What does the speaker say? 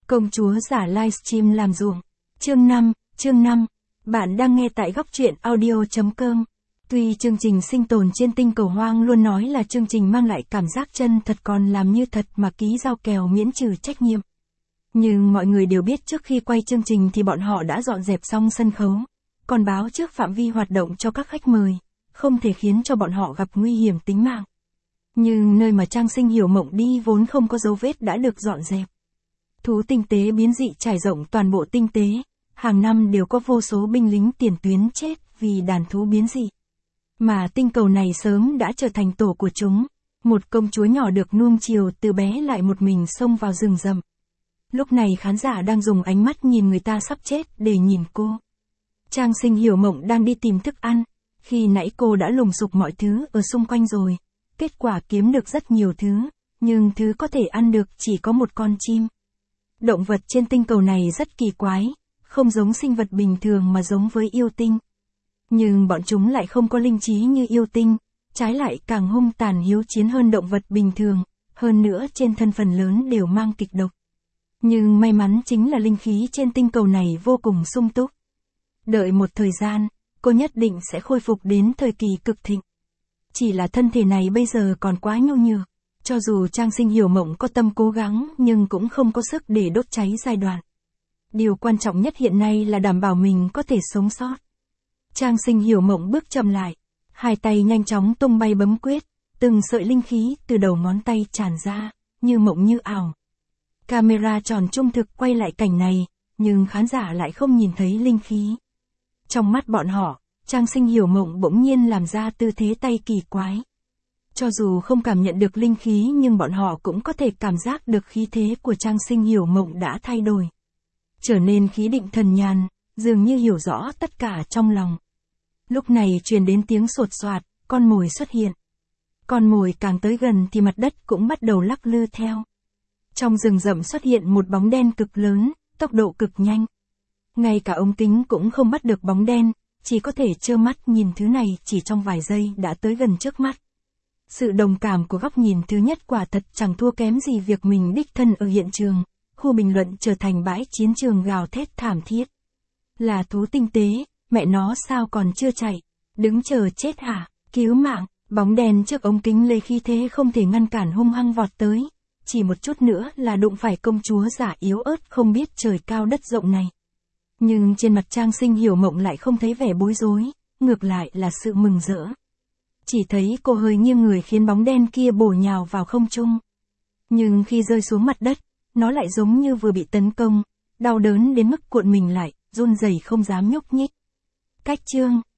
Công chúa giả livestream làm ruộng. Chương 5, bạn đang nghe tại góc truyện audio.com. Tuy chương trình sinh tồn trên tinh cầu hoang luôn nói là chương trình mang lại cảm giác chân thật còn làm như thật mà ký giao kèo miễn trừ trách nhiệm. Nhưng mọi người đều biết trước khi quay chương trình thì bọn họ đã dọn dẹp xong sân khấu, còn báo trước phạm vi hoạt động cho các khách mời, không thể khiến cho bọn họ gặp nguy hiểm tính mạng. Nhưng nơi mà Trang Sinh Hiểu Mộng đi vốn không có dấu vết đã được dọn dẹp. Thú tinh tế biến dị trải rộng toàn bộ tinh tế, hàng năm đều có vô số binh lính tiền tuyến chết vì đàn thú biến dị. Mà tinh cầu này sớm đã trở thành tổ của chúng, một công chúa nhỏ được nuông chiều từ bé lại một mình xông vào rừng rậm. Lúc này khán giả đang dùng ánh mắt nhìn người ta sắp chết để nhìn cô. Trang Sinh Hiểu Mộng đang đi tìm thức ăn, khi nãy cô đã lùng sục mọi thứ ở xung quanh rồi, kết quả kiếm được rất nhiều thứ, nhưng thứ có thể ăn được chỉ có một con chim. Động vật trên tinh cầu này rất kỳ quái, không giống sinh vật bình thường mà giống với yêu tinh. Nhưng bọn chúng lại không có linh trí như yêu tinh, trái lại càng hung tàn hiếu chiến hơn động vật bình thường, hơn nữa trên thân phần lớn đều mang kịch độc. Nhưng may mắn chính là linh khí trên tinh cầu này vô cùng sung túc. Đợi một thời gian, cô nhất định sẽ khôi phục đến thời kỳ cực thịnh. Chỉ là thân thể này bây giờ còn quá nhu nhược, cho dù Trang Sinh Hiểu Mộng có tâm cố gắng nhưng cũng không có sức để đốt cháy giai đoạn. Điều quan trọng nhất hiện nay là đảm bảo mình có thể sống sót. Trang Sinh Hiểu Mộng bước chậm lại, hai tay nhanh chóng tung bay bấm quyết, từng sợi linh khí từ đầu ngón tay tràn ra, như mộng như ảo. Camera tròn trung thực quay lại cảnh này, nhưng khán giả lại không nhìn thấy linh khí. Trong mắt bọn họ, Trang Sinh Hiểu Mộng bỗng nhiên làm ra tư thế tay kỳ quái. Cho dù không cảm nhận được linh khí nhưng bọn họ cũng có thể cảm giác được khí thế của Trang Sinh Hiểu Mộng đã thay đổi. Trở nên khí định thần nhàn, dường như hiểu rõ tất cả trong lòng. Lúc này truyền đến tiếng sột soạt, con mồi xuất hiện. Con mồi càng tới gần thì mặt đất cũng bắt đầu lắc lư theo. Trong rừng rậm xuất hiện một bóng đen cực lớn, tốc độ cực nhanh. Ngay cả ống kính cũng không bắt được bóng đen, chỉ có thể trơ mắt nhìn thứ này chỉ trong vài giây đã tới gần trước mắt. Sự đồng cảm của góc nhìn thứ nhất quả thật chẳng thua kém gì việc mình đích thân ở hiện trường, khu bình luận trở thành bãi chiến trường gào thét thảm thiết. Là thú tinh tế, mẹ nó sao còn chưa chạy, đứng chờ chết hả, cứu mạng, bóng đèn trước ống kính lấy khí thế không thể ngăn cản hung hăng vọt tới, chỉ một chút nữa là đụng phải công chúa giả yếu ớt không biết trời cao đất rộng này. Nhưng trên mặt Trang Sinh Hiểu Mộng lại không thấy vẻ bối rối, ngược lại là sự mừng rỡ. Chỉ thấy cô hơi nghiêng người khiến bóng đen kia bổ nhào vào không trung. Nhưng khi rơi xuống mặt đất, nó lại giống như vừa bị tấn công, đau đớn đến mức cuộn mình lại, run rẩy không dám nhúc nhích. Cách chương